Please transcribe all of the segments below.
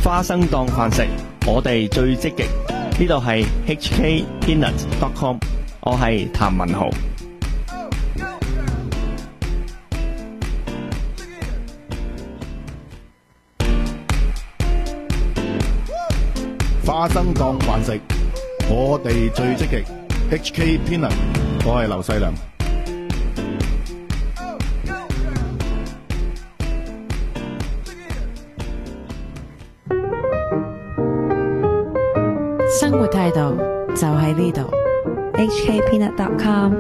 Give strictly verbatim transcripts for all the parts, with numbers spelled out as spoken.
花生當飯食，我哋最積極。呢度係 H K Peanut dot com， 我係譚文豪。 花生當飯食，我哋最積極。H K Peanut， 我係劉細良。 生活態度就喺呢度 H K Peanut dot com。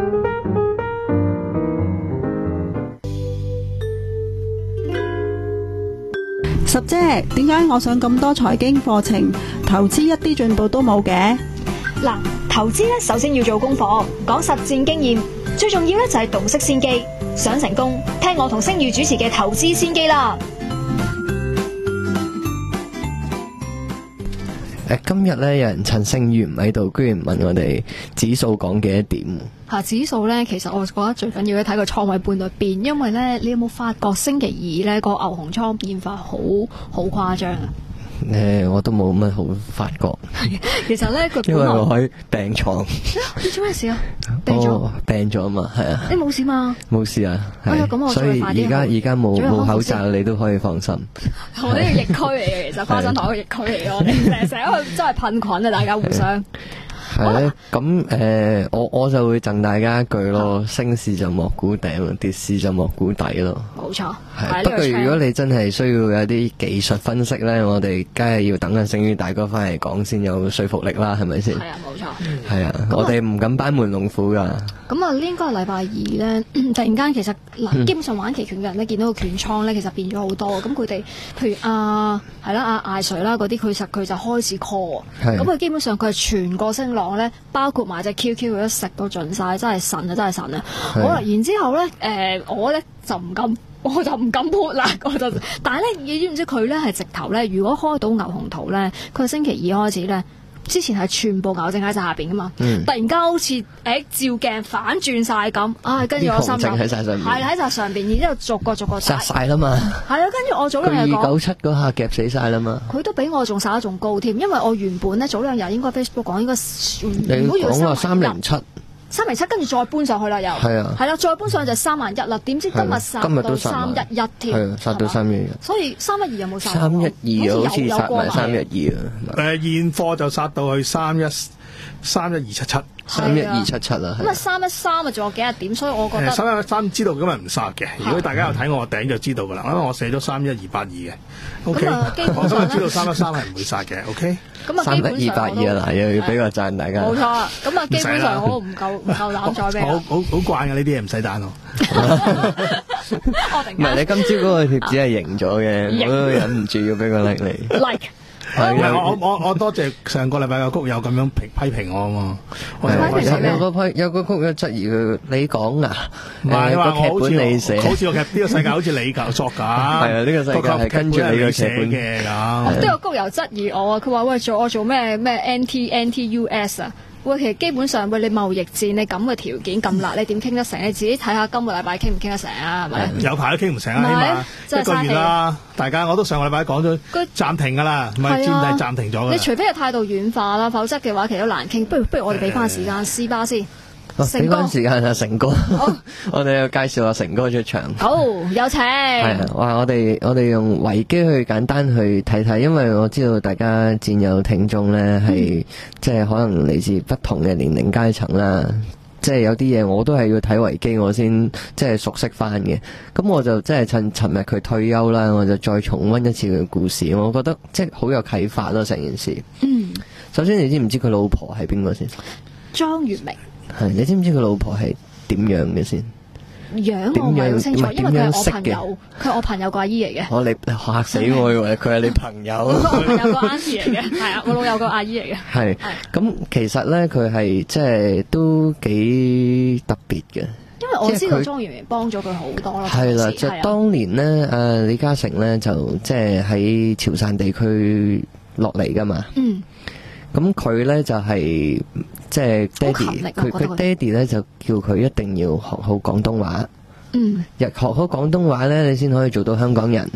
十姐，點解我上咁多財經課程，投資一啲進步都冇嘅？ 嗱，投資咧首先要做功課，講實戰經驗，最重要咧就係洞悉先機。想成功，聽我同星宇主持嘅投資先機啦。 誒，今日咧有人趁星宇唔喺度，居然問我哋指數講幾多點？ 嚇，指數咧，其實我覺得最緊要咧睇個倉位半度變，因為咧你有冇發覺星期二咧個牛熊倉變化好好誇張啊？ 誒，我都冇乜好發覺。 其實咧，佢因為我喺病床。 你做咩事啊？病咗？ 哦，病咗啊嘛，係啊。 你冇事嘛？ 冇事啊。 哎呀，咁我所以而家而家冇冇口罩，你都可以放心。 我呢個疫區嚟嘅，其實花生糖個疫區嚟嘅，我哋成日成日去真係噴菌啊！大家互相。 係咧，咁誒，我我就會贈大家一句咯，升市就莫估頂，跌市就莫估底咯。 冇錯， 係。不過如果你真係需要有啲技術分析咧，我哋梗係要等阿星宇大哥翻嚟講先有說服力啦，係咪先？ 係啊，冇錯。 係啊，我哋唔敢班門弄斧噶。 咁啊，應該係禮拜二咧，突然間其實嗱，基本上玩期權嘅人咧，見到個權倉咧，其實變咗好多。咁佢哋，譬如啊，係啦，阿艾瑞啦嗰啲，佢實佢就開始 call。咁佢基本上佢係全個升浪咧，包括埋隻 Q Q 佢都食到盡晒，真係神啊，真係神啊！好啦，然之後咧，誒、呃，我咧就唔敢，我就唔敢 put 啦，我就。但係咧，你知唔知佢咧係直頭咧？如果開到牛熊圖咧，佢係星期二開始咧。之前係全部牛證喺晒下邊噶嘛，嗯、突然間好似誒、欸、照鏡反轉晒咁，啊跟住我心諗喺晒上邊， 係喺晒上邊，然之後逐個逐個殺晒啦嘛，係啊，跟住我早兩日講二九七嗰下夾死晒啦嘛， 佢都比我仲殺得仲高添，因為我原本咧早兩日應該 Facebook 講應該， 你講話三零七。 三零七跟住再搬上去啦，又係啊，係啦，再搬上去就三萬一啦。點知今日殺到三一一添， 係啊，殺到三一一。 所以三一二有冇殺？ 三一二好似殺埋三一二啊。 誒，現貨就殺到去三一三一二七七， 三一二七七啦。 咁啊，三一三啊，仲有幾日點？所以我覺得三一三知道今日唔殺嘅。如果大家有睇我個頂就知道噶啦，因為我寫咗三一二八二嘅。O K，我今日知道三一三係唔會殺嘅。O K。 咁啊， 三一二八二啊，嗱，又要俾個讚大家。 冇錯，咁啊，基本上我唔夠唔夠膽再俾。 好好好慣嘅呢啲嘢，唔使彈我。 唔係你今朝嗰個貼紙係贏咗嘅，我都忍唔住要俾個 like 你。 like。 係我我我多謝上個禮拜個谷友咁樣批批評我啊嘛。 有有個批有個谷友質疑佢，你講啊， 唔係話我好似你寫， 好似個劇呢個世界好似你教作㗎。係啊，呢個世界係跟住你個劇本嘅咁。 都有谷友質疑我啊，佢話喂做我做咩咩 N T N T U S 啊？喂，其實基本上喂你貿易戰你咁嘅條件咁辣，你點傾得成？你自己睇下今個禮拜傾唔傾得成啊？係咪？ 有排都傾唔成啊，起碼一個月啦。大家我都上個禮拜講咗暫停㗎啦，唔係專係暫停咗㗎。 你除非係態度軟化啦，否則嘅話其實都難傾。不如不如我哋俾翻時間斯巴先。 俾翻時間啊，成哥，我哋要介紹下成哥出場。 好，有請。 係啊，哇！我哋我哋用維基去簡單去睇睇，因為我知道大家戰友聽眾咧係即係可能嚟自不同嘅年齡階層啦，即係有啲嘢我都係要睇維基我先即係熟悉翻嘅。咁我就即係趁尋日佢退休啦，我就再重溫一次佢嘅故事，我覺得即係好有啟發咯成件事。嗯，首先你知唔知佢老婆係邊個先？ 莊月明。 係，你知唔知佢老婆係點樣嘅先？ 樣我唔係好清楚，因為佢係我朋友，佢係我朋友個阿姨嚟嘅。 我你嚇死我，以為佢係你朋友。 我朋友個阿姨嚟嘅，係啊，我老友個阿姨嚟嘅。 係，咁其實咧佢係即係都幾特別嘅。 因為我知道莊月明幫咗佢好多咯。 係啦，就當年咧，誒李嘉誠咧就即係喺潮汕地區落嚟噶嘛。嗯。咁佢咧就係即係爹哋，佢佢爹哋咧就叫佢一定要學好廣東話。嗯，日學好廣東話咧，你先可以做到香港人。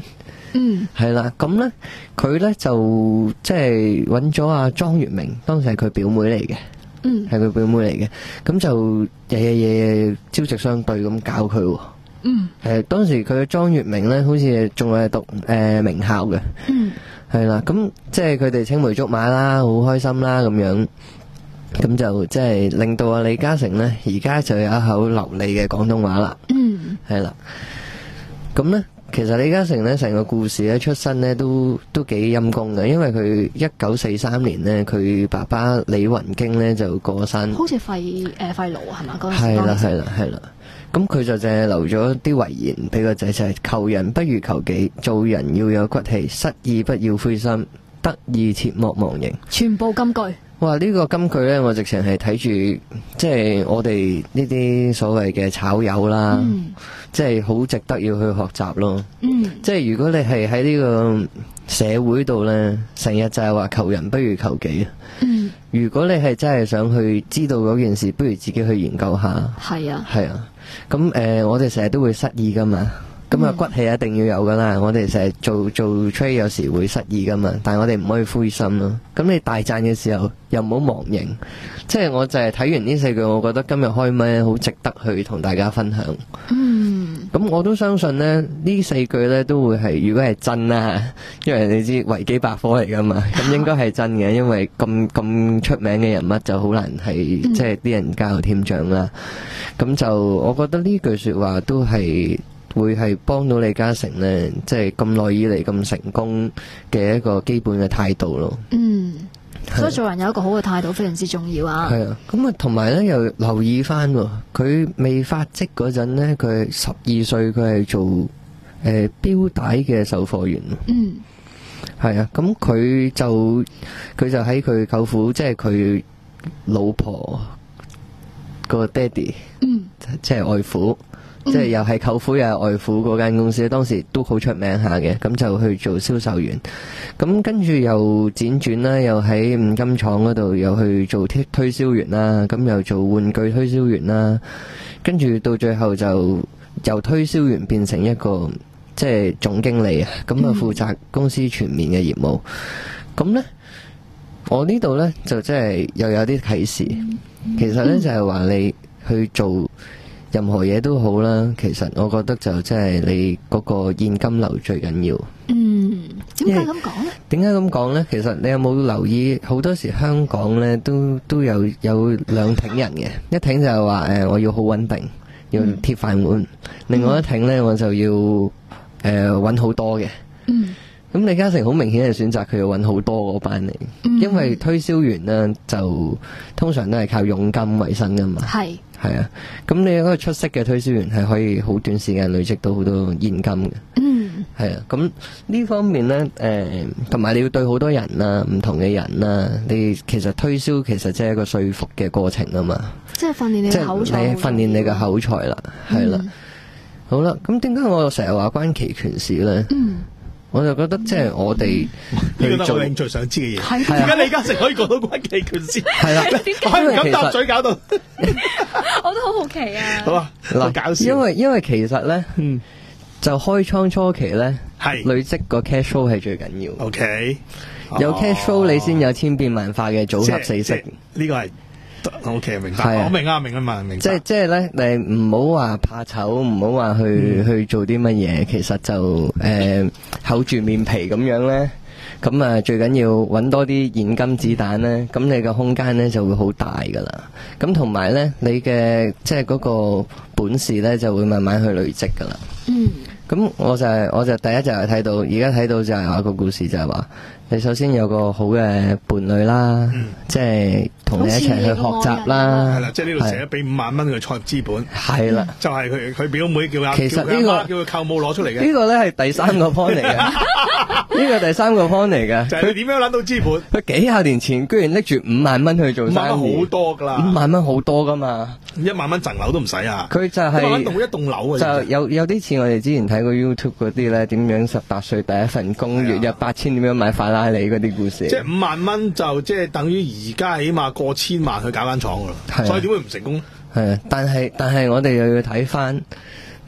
嗯， 係啦，咁咧佢咧就即係揾咗阿莊月明，當時係佢表妹嚟嘅。 嗯， 係佢表妹嚟嘅，咁就日日夜夜朝夕相對咁教佢喎。 嗯， 誒當時佢嘅莊月明咧，好似仲係讀誒、呃、名校嘅。 嗯， 係啦，咁即係佢哋青梅竹馬啦，好開心啦咁樣，咁就即係令到阿李嘉誠咧，而家就有一口流利嘅廣東話啦。 嗯， 係啦，咁咧。其實李嘉誠咧成個故事咧出身咧都都幾陰功嘅，因為佢一九四三年咧，佢爸爸李雲經咧就過身， 好似肺誒肺癆係嘛？嗰陣時係啦係啦係啦，咁佢就淨係留咗啲遺言俾個仔，就係求人不如求己，做人要有骨氣，失意不要灰心，得意切莫忘形， 全部金句。 哇！呢、這個金句咧，我直情係睇住，即係我哋呢啲所謂嘅炒友啦， 嗯、 即係好值得要去學習咯。 嗯、 即係如果你係喺呢個社會度咧，成日就係話求人不如求己。 嗯、 如果你係真係想去知道嗰件事，不如自己去研究下。 係啊， 係啊。咁誒、呃，我哋成日都會失意噶嘛。咁啊，骨氣一定要有噶啦！我哋成日做做 trade 有時會失意噶嘛，但係我哋唔可以灰心咯。咁你大賺嘅時候又唔好忘形，即係我就係睇完呢四句，我覺得今日開咪好值得去同大家分享。 嗯， 咁我都相信呢呢四句呢都會係，如果係真啦，因為你知維基百科嚟噶嘛，咁應該係真嘅，因為咁咁出名嘅人物就好難係、嗯、即係啲人加油添醬啦。咁就我覺得呢句說話都係。會係幫到李嘉誠呢，即係咁耐以嚟咁成功嘅一個基本嘅態度咯。 嗯，所以做人有一個好嘅態度非常之重要啊。 係啊，咁啊，同埋呢又留意翻，佢未發跡嗰陣呢，佢十二歲，佢係做誒錶帶嘅售貨員。 嗯， 係啊，咁佢就佢就喺佢舅父，即係佢老婆個爹哋，嗯，即係外父。即係又係舅父又係外父嗰間公司，當時都好出名下嘅，咁就去做銷售員。咁跟住又輾轉啦，又喺五金廠嗰度又去做推推銷員啦，咁又做玩具推銷員啦。跟住到最後就由推銷員變成一個即係總經理啊，咁啊負責公司全面嘅業務。咁呢，我呢度呢，就即係又有啲啟示，其實呢，就係話你去做。任何嘢都好啦，其實我覺得就即係你嗰個現金流最緊要。 嗯，點解咁講呢？點解咁講呢？其實你有冇留意好多時香港呢都都有有兩挺人嘅，一挺就係話誒我要好穩定，要鐵飯碗；嗯、另外一挺呢，我就要誒揾好多嘅。嗯。咁李嘉誠好明顯係選擇佢要揾好多嗰班嚟，嗯、因為推銷員呢就通常都係靠佣金為生噶嘛。係係啊，咁你一個出色嘅推銷員係可以好短時間累積到好多現金嘅。嗯，係啊，咁呢方面呢，誒、呃，同埋你要對好多人啦，唔同嘅人啦，你其實推銷其實即係一個說服嘅過程啊嘛。即係訓練你嘅口才，即係訓練你嘅口才啦，係啦、嗯。好啦，咁點解我成日話關期權事呢？嗯。我就覺得即係我哋呢個都我興趣想知嘅嘢。點解李嘉誠可以講到關期權先？係啦，我係唔敢搭嘴搞到。 我都好好奇啊。 好啊，嗱，搞笑。 因為因為其實咧，嗯，就開倉初期咧， 係累積個 cash flow 係最緊要。 OK， 有 cash flow 你先有千變萬化嘅組合四式。 呢個係。O K， 明白，我明啊，明啊嘛，明白。 即係即係咧，你唔好話怕醜，唔好話去、嗯、去做啲乜嘢，其實就誒、呃、厚住面皮咁樣咧，咁啊最緊要揾多啲現金子彈咧，咁你個空間咧就會好大噶啦。咁同埋咧，你嘅即係嗰個本事咧就會慢慢去累積噶啦。嗯。咁我就係、是、我就第一就係睇到，而家睇到就係話個故事就係話。你首先有個好嘅伴侶啦，嗯、即係同你一齊去學習啦。係啦， 即係呢度成日俾五萬蚊嘅創業資本。係啦，就係佢佢表妹叫阿其實呢、這個叫佢舅母攞出嚟嘅。 呢個咧係第三個 point 嚟嘅，呢個第三個 point 嚟嘅。 就係佢點樣揾到資本？ 佢幾廿年前居然拎住五萬蚊去做生意。五萬蚊好多噶啦， 五萬蚊好多噶嘛。 一萬蚊層樓都唔使啊。 佢就係、是、 一萬蚊棟一棟樓啊。 就有有啲似我哋之前睇過 YouTube 嗰啲咧，點樣十八歲第一份工，月入八千，點樣買法拉利嗰啲故事。 即係五萬蚊就即係等於而家起碼過千萬去搞間廠噶啦，所以點會唔成功咧？ 係啊，但係但係我哋又要睇翻，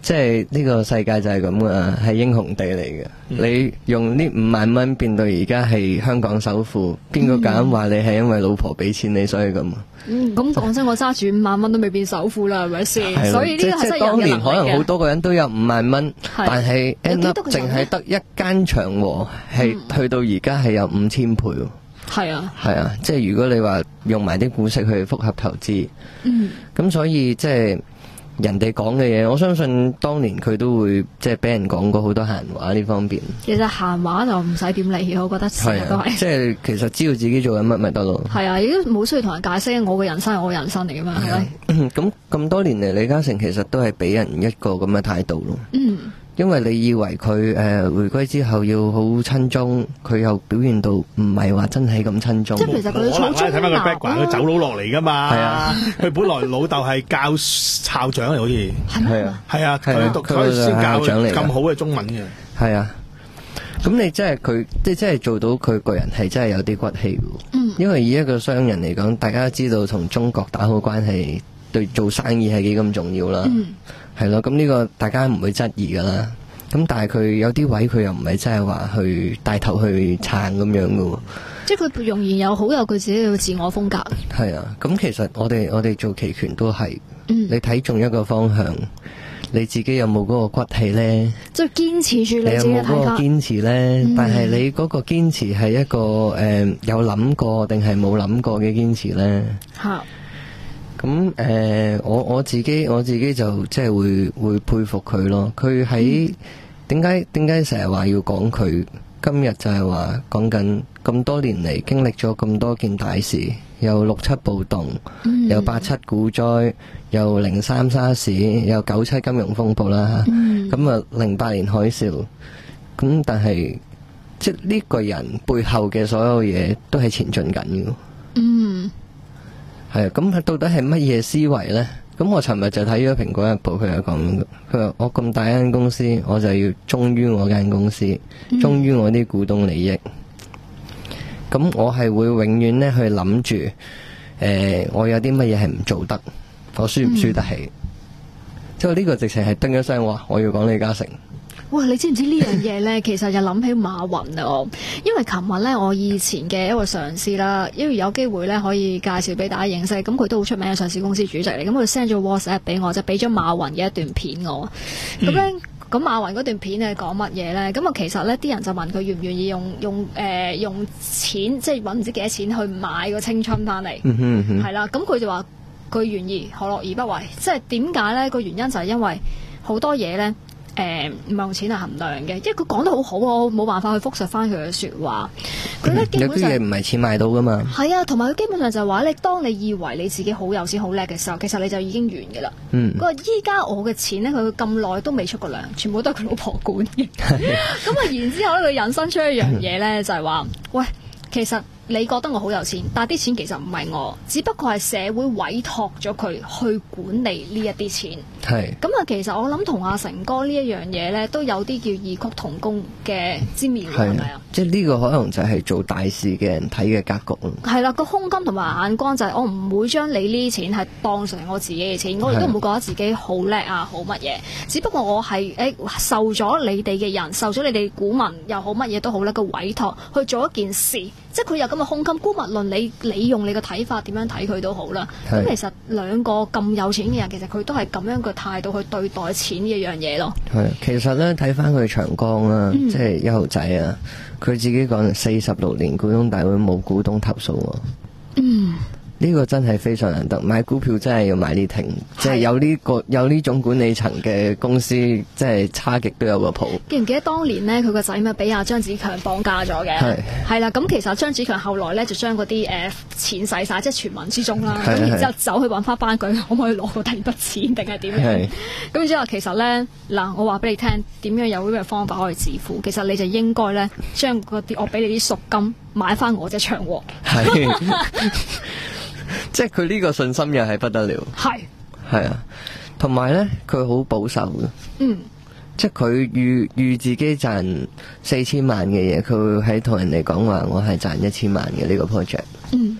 即係呢個世界就係咁噶，係英雄地嚟嘅。嗯、你用呢五萬蚊變到而家係香港首富，邊個敢話你係因為老婆俾錢你所以咁？ 嗯，咁講真，我揸住五萬蚊都未變首富啦，係咪先？所以呢個係真係當年可能好多個人都有五萬蚊，但係 end up 淨係得一間長和係、嗯、去到而家係有五千倍。 係啊， 係啊，即係如果你話用埋啲股息去複合投資，嗯，咁所以即係。人哋講嘅嘢，我相信當年佢都會即係俾人講過好多閒話呢方面。其實閒話就唔使點理，我覺得成日都係。即係其實知道自己做緊乜咪得咯。係啊，亦都冇需要同人解釋，我嘅人生係我人生嚟噶嘛，係咪？咁咁多年嚟，李嘉誠其實都係俾人一個咁嘅態度咯。嗯。因為你以為佢誒、呃、回歸之後要好親中，佢又表現到唔係話真係咁親中。即係其實佢可能睇翻佢 background，佢走佬落嚟噶嘛。係啊，佢本來老豆係教校長嚟，好似係啊，係啊，佢讀佢先教咁好嘅中文嘅。係啊，咁你即係佢，即係即係做到佢個人係真係有啲骨氣嘅。嗯，因為以一個商人嚟講，大家知道同中國打好關係，對做生意係幾咁重要啦。嗯。係咯，咁呢個大家唔會質疑噶啦。咁但係佢有啲位佢又唔係真係話去帶頭去撐咁樣噶。即係佢容易有好有佢自己嘅自我風格。係啊，咁其實我哋我哋做期權都係，嗯、你睇中一個方向，你自己有冇嗰個骨氣咧？即係堅持住你自己嘅睇法。你有冇嗰個堅持咧？嗯、但係你嗰個堅持係一個誒、呃、有諗過定係冇諗過嘅堅持咧？吓。咁誒、呃，我我自己我自己就即係會會佩服佢咯。佢喺點解點解成日話要講佢？今日就係話講緊咁多年嚟經歷咗咁多件大事，有六七暴動，嗯、有八七股災，有零三沙士，有九七金融風暴啦。咁啊、嗯，零八年海嘯。咁但係即係呢個人背後嘅所有嘢都係前進緊嘅。嗯。係啊，咁到底係乜嘢思維呢？咁我尋日就睇咗《蘋果日報》，佢有講，佢話我咁大間公司，我就要忠於我間公司，忠於我啲股東利益。咁我係會永遠咧去諗住，誒、呃，我有啲乜嘢係唔做得，我輸唔輸得起？即係呢個直情係叮一聲話，我要講李嘉誠。哇！你知唔知呢樣嘢咧？其實就諗起馬雲啊！因為琴日咧，我以前嘅一個上司啦，因為有機會咧可以介紹俾大家認識，咁佢都好出名嘅上市公司主席嚟，咁佢 send 咗 WhatsApp 俾我，就俾咗馬雲嘅一段片我。咁咧、嗯，咁馬雲嗰段片係講乜嘢咧？咁啊，其實咧啲人就問佢願唔願意用用誒、呃、用錢，即係揾唔知幾多錢去買個青春翻嚟。嗯哼嗯係啦，咁佢就話佢願意，何樂而不為？即係點解咧？個原因就係因為好多嘢咧。誒唔係用錢嚟衡量嘅，因為佢講得好好，我冇辦法去複述翻佢嘅説話。佢咧、嗯、基本上有啲嘢唔係錢買到噶嘛。係啊，同埋佢基本上就係話你當你以為你自己好有錢好叻嘅時候，其實你就已經完嘅啦。嗯。佢話依家我嘅錢咧，佢咁耐都未出過糧，全部都係佢老婆管嘅。咁啊，然之後咧，佢引申出一樣嘢咧，就係話，喂，其實。你覺得我好有錢，但係啲錢其實唔係我，只不過係社會委託咗佢去管理呢一啲錢。係咁啊，其實我諗同阿成哥呢一樣嘢咧，都有啲叫異曲同工嘅之妙，係咪啊？即係呢個可能就係做大事嘅人睇嘅格局咯。係啦，個胸襟同埋眼光就係我唔會將你呢啲錢係當成我自己嘅錢，我亦都唔會覺得自己好叻啊，好乜嘢。只不過我係誒、欸、受咗你哋嘅人，受咗你哋股民又好乜嘢都好咧個委託去做一件事。即係佢有咁嘅胸襟，姑勿論你你用你嘅睇法點樣睇佢都好啦。咁其實兩個咁有錢嘅人，其實佢都係咁樣嘅態度去對待錢嘅樣嘢咯。係，其實咧睇翻佢長江啦，嗯、即係一號仔啊，佢自己講四十六年股東大會冇股東投訴喎。嗯。呢個真係非常難得，買股票真係要買呢停，即係有呢個有呢種管理層嘅公司，即係差極都有個譜。記唔記得當年呢，佢個仔咪俾阿張子強綁架咗嘅？係係啦，咁其實張子強後來咧就將嗰啲誒錢使晒，即係傳聞之中啦。咁然之後走去揾翻翻佢，可唔可以攞到第二筆錢定係點樣？咁之後其實咧嗱，我話俾你聽，點樣有呢個方法可以致富？其實你就應該咧將嗰啲我俾你啲贖金買翻我隻長和。係。即係佢呢個信心又係不得了，係係啊，同埋咧佢好保守嘅，嗯，即係佢預預自己賺四千萬嘅嘢，佢會喺同人哋講話我係賺一千萬嘅呢個 project，嗯，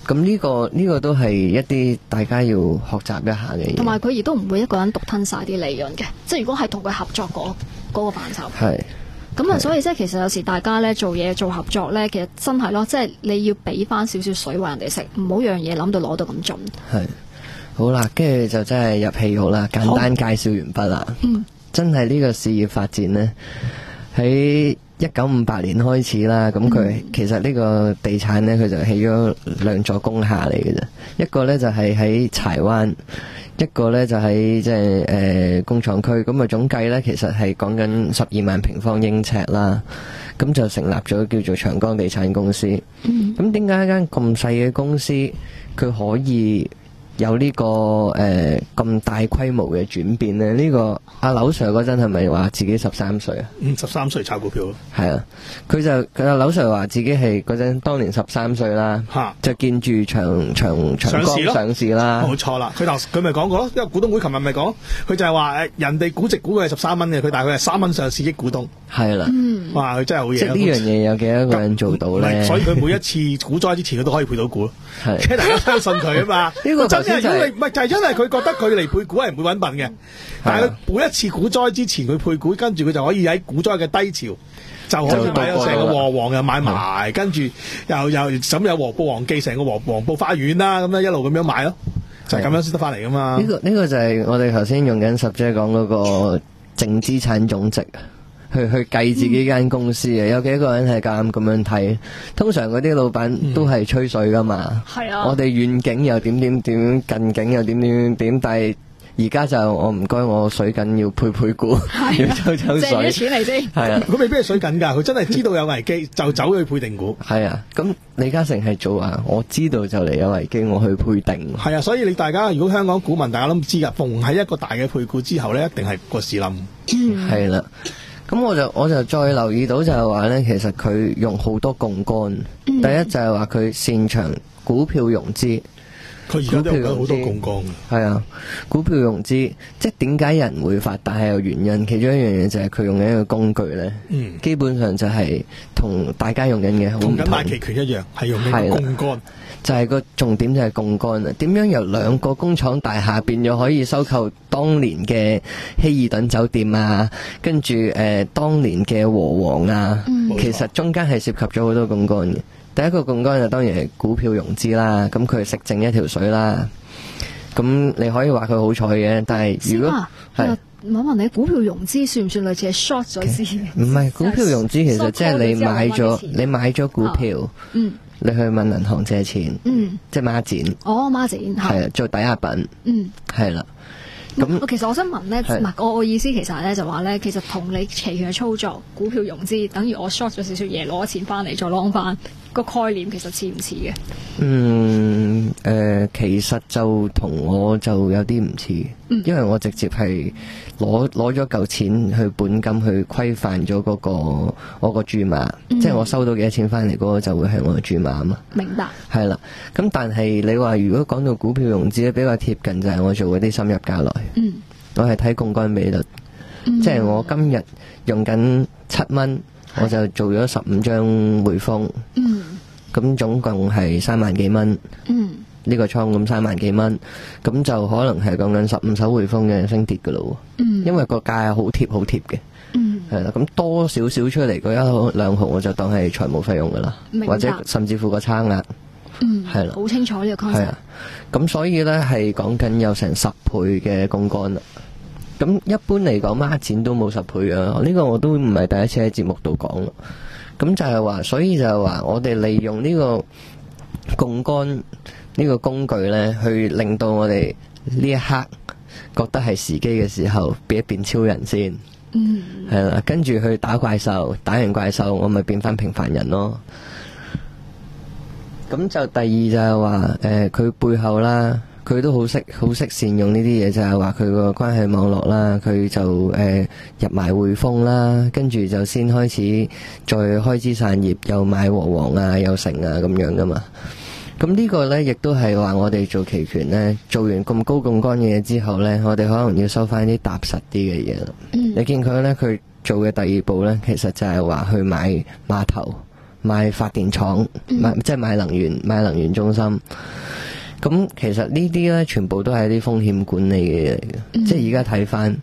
咁呢、這個呢、這個都係一啲大家要學習一下嘅嘢。 同埋佢亦都唔會一個人獨吞晒啲利潤嘅，即係如果係同佢合作嗰嗰個範疇。 係。 咁啊，所以即係其實有時大家咧做嘢做合作咧，其實真係咯，即係你要俾翻少少水餵人哋食，唔好樣嘢諗到攞到咁盡。 係。好啦，跟住就真係入戲肉啦，簡單介紹完畢啦。嗯。真係呢個事業發展呢，喺一九五八年開始啦。咁佢、嗯、其實呢個地產呢，佢就起咗兩座工廈嚟嘅啫。一個呢就係喺柴灣，一個呢就喺即係誒工廠區。咁啊總計呢，其實係講緊十二萬平方英尺啦。咁就成立咗叫做長江地產公司。咁點解一間咁細嘅公司佢可以有呢、這個誒咁、呃、大規模嘅轉變呢？呢、這個阿劉 Sir 嗰陣係咪話自己十三歲啊？ 嗯，十三歲炒股票咯。 係啊，佢就佢阿劉 Sir 話自己係嗰陣當年十三歲啦，就見住長長長江上市啦。 冇錯啦，佢頭佢咪講過咯，因為股東會琴日咪講，佢就係話誒人哋估值估佢係十三蚊嘅，佢大概係三蚊上市億股東。 係啦， 嗯， 哇，佢真係好嘢。 即係呢樣嘢有幾多個人做到咧？ 所以佢每一次股災之前，佢都可以配到股咯。係，即係大家相信佢啊嘛。呢個真係如果你唔係就係因為佢覺得佢嚟配股係唔會揾笨嘅，但係佢每一次股災之前佢配股，跟住佢就可以喺股災嘅低潮就可以買咗成個和黃又買埋，跟住又又咁有黃埔黃記成個黃黃埔花園啦，咁樣一路咁樣買咯，就係咁樣先得翻嚟噶嘛。 呢個呢個就係我哋頭先用緊十姐講嗰個淨資產總值。去去計自己間公司啊、嗯，有幾個人係咁咁樣睇？通常嗰啲老闆都係吹水噶嘛。係、嗯、啊。我哋遠景又點點點，近景又點點點，但係而家就我唔該，我水緊要配配股，啊、要抽抽水。借啲錢嚟先。係啊。佢未必係水緊㗎，佢真係知道有危機就走去配定股。 係啊。咁李嘉誠係做啊，我知道就嚟有危機，我去配定。 係啊，所以你大家如果香港股民大家都唔知㗎，逢喺一個大嘅配股之後咧，一定係個市冧。 嗯。係啦。咁我就我就再留意到就係話咧，其實佢用好多槓桿、嗯。第一就係話佢擅長股票融資， 佢而家都有好多槓桿。 係啊，股票融資，即係點解人會發達係有原因。其中一樣嘢就係佢用緊一個工具咧、嗯，基本上就係同大家用緊嘅好唔同。 同緊買期權一樣，係用緊槓桿。 就係、是、個重點就係槓桿啊！點樣由兩個工廠大廈變咗可以收購當年嘅希爾頓酒店啊，跟住誒、呃、當年嘅和黃啊、嗯，其實中間係涉及咗好多槓桿嘅。第一個槓桿就當然係股票融資啦，咁佢食剩一條水啦。咁你可以話佢好彩嘅，但係如果係我問你，股票融資算唔算類似係 short 咗先？ 唔係股票融資，其實即係你買咗你買咗股票。哦、嗯。你去問銀行借錢，嗯，即係孖展， 哦，孖展係啊，做抵押品，嗯，係啦。咁、嗯、 其實我想問咧，唔係我我意思其實咧就話咧，其實同你期權嘅操作，股票融資，等於我 short 咗少少嘢，攞錢翻嚟再 long 翻，個概念其實似唔似嘅？嗯，誒、 呃，其實就同我就有啲唔似，因為我直接係攞攞咗嚿錢去本金去規範咗嗰個我個注碼，嗯、即係我收到幾多錢翻嚟嗰個就會係我嘅注碼啊嘛。 明白。 係啦，咁但係你話如果講到股票融資咧，比較貼近就係我做嗰啲深入價來。嗯，我係睇槓桿比率，嗯、即係我今日用緊七蚊，我就做咗十五張匯豐。嗯，咁總共係三萬幾蚊。嗯，呢、這個倉咁三萬幾蚊，咁就可能係講緊十五手匯豐嘅升跌噶咯。嗯，因為個價係好貼好貼嘅。嗯，係啦，咁多少少出嚟嗰一兩毫，我就當係財務費用噶啦，或者甚至乎個差額。 嗯，係啦，好清楚呢個 concept。係啊，咁所以咧係講緊有成十倍嘅槓桿啦。咁一般嚟講，孖展都冇十倍啊。呢、這個我都唔係第一次喺節目度講啦。咁就係話，所以就係話，我哋利用呢個槓桿呢個工具咧，去令到我哋呢一刻覺得係時機嘅時候，變一變超人先。嗯，係啦，跟住去打怪獸，打完怪獸，我咪變翻平凡人咯。咁就第二就係話，誒佢背後啦，佢都好識好識善用呢啲嘢，就係話佢個關係網絡啦，佢就誒入埋匯豐啦，跟住就先開始再開枝散葉，又買和黃啊，又成啊咁樣噶嘛。咁呢個呢，亦都係話我哋做期權呢，做完咁高槓桿嘅嘢之後呢，我哋可能要收翻啲踏實啲嘅嘢啦。你見佢呢，佢做嘅第二步呢，其實就係話去買碼頭。 買發電廠，買即係買能源買能源中心。咁其實呢啲咧，全部都係啲風險管理嘅嘢嚟嘅。嗯、即係而家睇翻，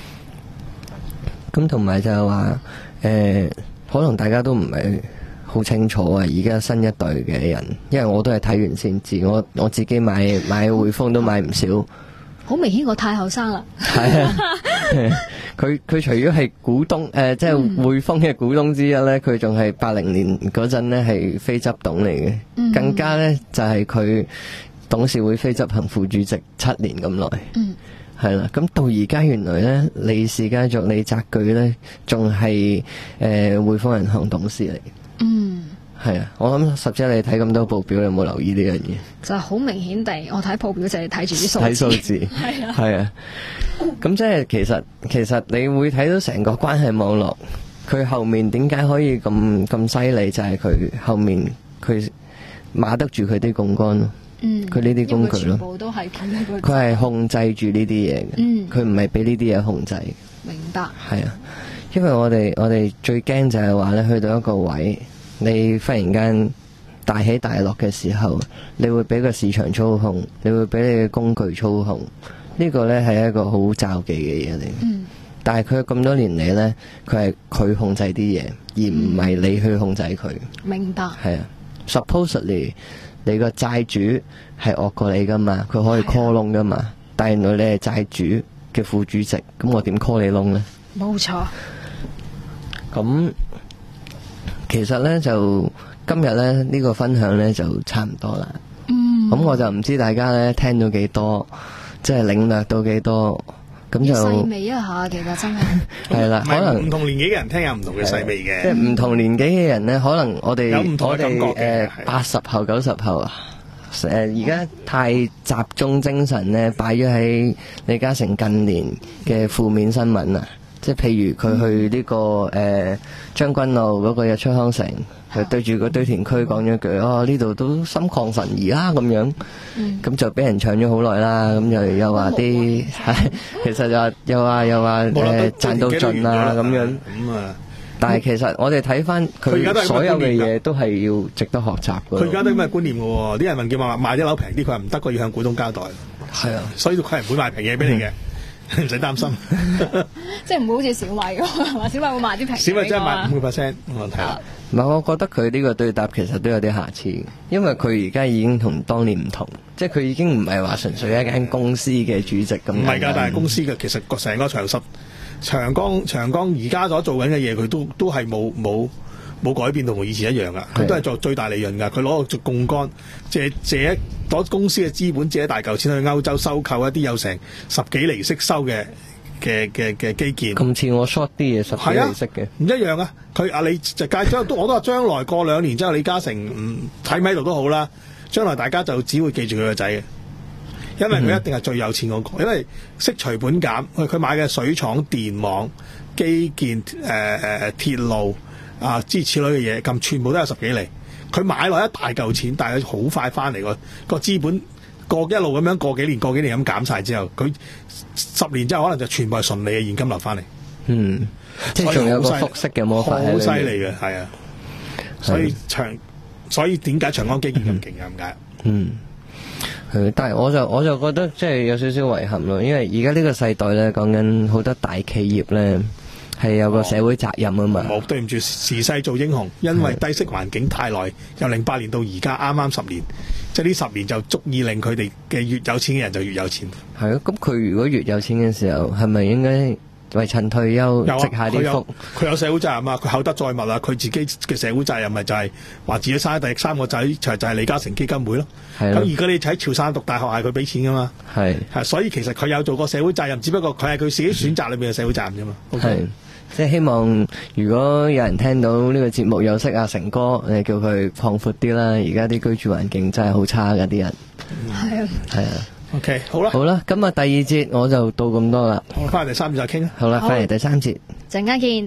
咁同埋就係話，誒、呃，可能大家都唔係好清楚啊。而家新一代嘅人，因為我都係睇完先知，我我自己買買匯豐都買唔少。 好明顯我太後生啦。 係啊，佢佢除咗係股東，誒、呃，即係匯豐嘅股東之一咧，佢仲係八零年嗰陣咧係非執董嚟嘅，嗯、更加咧就係、是、佢。董事會非執行副主席七年咁耐，係啦、嗯，咁到而家原來咧，李氏家族李澤鉅咧，仲係誒匯豐銀行董事嚟。嗯，係啊，我諗十姐你睇咁多報表，你有冇留意呢樣嘢？就係好明顯地，我睇報表就係睇住啲數字。睇數字，係啊，係啊。咁即係其實其實你會睇到成個關係網絡，佢後面點解可以咁咁犀利？就係、是、佢後面佢碼得住佢啲槓桿咯。嗯，佢呢啲工具咯，全部都係佢係控制住呢啲嘢嘅，嗯，佢唔係俾呢啲嘢控制。明白。係啊，因為我哋我哋最驚就係話咧，去到一個位，你忽然間大起大落嘅時候，你會俾個市場操控，你會俾你嘅工具操控，呢個咧係一個好詐忌嘅嘢嚟。嗯。但係佢咁多年嚟咧，佢係佢控制啲嘢，而唔係你去控制佢。明白。係啊 ，supposedly。你個債主係惡過你噶嘛？佢可以 call 窿噶嘛？的但係原來你係債主嘅副主席，咁我點 call 你窿呢？冇錯。咁其實呢，就今日呢，呢、呢個分享呢，就差唔多啦。嗯。咁我就唔知大家呢聽到幾多，即係領略到幾多。咁就細味一下，其實真係係啦，可能唔同年紀嘅人聽有唔同嘅細味嘅，即係唔同年紀嘅人咧，可能我哋有唔同嘅感覺嘅。誒，八十後、九十後啊，誒，而家太集中精神咧，擺咗喺李嘉誠近年嘅負面新聞啊，即係譬如佢去呢個誒將軍澳嗰個日出康城。佢對住個堆填區講咗句，哦，呢度都心曠神怡啦咁樣，咁、嗯、就俾人搶咗好耐啦。咁又又話啲，其實又又話又話誒賺到盡啦咁樣。咁啊，但係其實我哋睇翻佢所有嘅嘢都係要值得學習嘅。佢而家都咁嘅觀念嘅喎，啲人問叫話賣啲樓平啲，佢話唔得，佢要向股東交代。係啊，所以佢係唔會賣平嘢俾你嘅。唔使擔心，即係唔會好似小米咁，係嘛？小米會賣啲平，小米真係賣五個 percent 冇問題啦。唔係，我覺得佢呢個對答其實都有啲瑕疵，因為佢而家已經同當年唔同，即係佢已經唔係話純粹一間公司嘅主席咁。唔係㗎，但係公司嘅其實個成個長實、長江、長江而家所做緊嘅嘢，佢都都係冇冇。冇改變同以前一樣噶，佢都係做最大利潤噶。佢攞個做槓桿，借借攞公司嘅資本借一大嚿錢去歐洲收購一啲有成十幾厘息收嘅嘅嘅嘅基建。咁似我 short 啲嘢十幾厘息嘅，唔一樣啊！佢啊，你就介將都我都話將來過兩年之後，李嘉誠唔睇喺度都好啦。將來大家就只會記住佢個仔嘅，因為佢一定係最有錢嗰、那個，嗯、因為息除本減，佢佢買嘅水廠、電網、基建、誒、呃、誒鐵路。啊！諸如此類嘅嘢，咁全部都有十幾厘。佢買落一大嚿錢，但係佢好快翻嚟個個資本過一路咁樣過幾年過幾年咁減晒之後，佢十年之後可能就全部係順利嘅現金流翻嚟。嗯，即係仲有個複息嘅魔法，好犀利嘅，係啊。所以長，所以點解長江基建咁勁啊？點解？嗯，係，但係我就我就覺得即係有少少遺憾咯，因為而家呢個世代咧，講緊好多大企業咧。係有個社會責任啊嘛！冇、哦、對唔住，時勢做英雄，因為低息環境太耐，由零八年到而家啱啱十年，即係呢十年就足以令佢哋嘅越有錢嘅人就越有錢。係啊，咁佢如果越有錢嘅時候，係咪應該為趁退休積下啲福？佢有，有社會責任啊！佢厚德載物啊！佢自己嘅社會責任咪就係話自己生第三個仔就係、就係、李嘉誠基金會咯。咁而家你喺潮汕讀大學係佢俾錢噶嘛？係係，所以其實佢有做過社會責任，只不過佢係佢自己選擇裏面嘅社會責任啫嘛。係、okay？即係希望，如果有人聽到呢個節目有識阿成哥，你叫佢擴闊啲啦。而家啲居住環境真係好差㗎，啲人係啊，係啊。OK， 好啦，好啦，今日第二節我就到咁多啦。我翻嚟第三節再傾啦。好啦，翻嚟第三節，陣間見。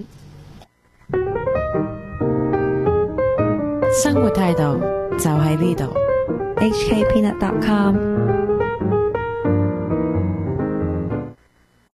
生活態度就喺呢度。 H K Peanut dot com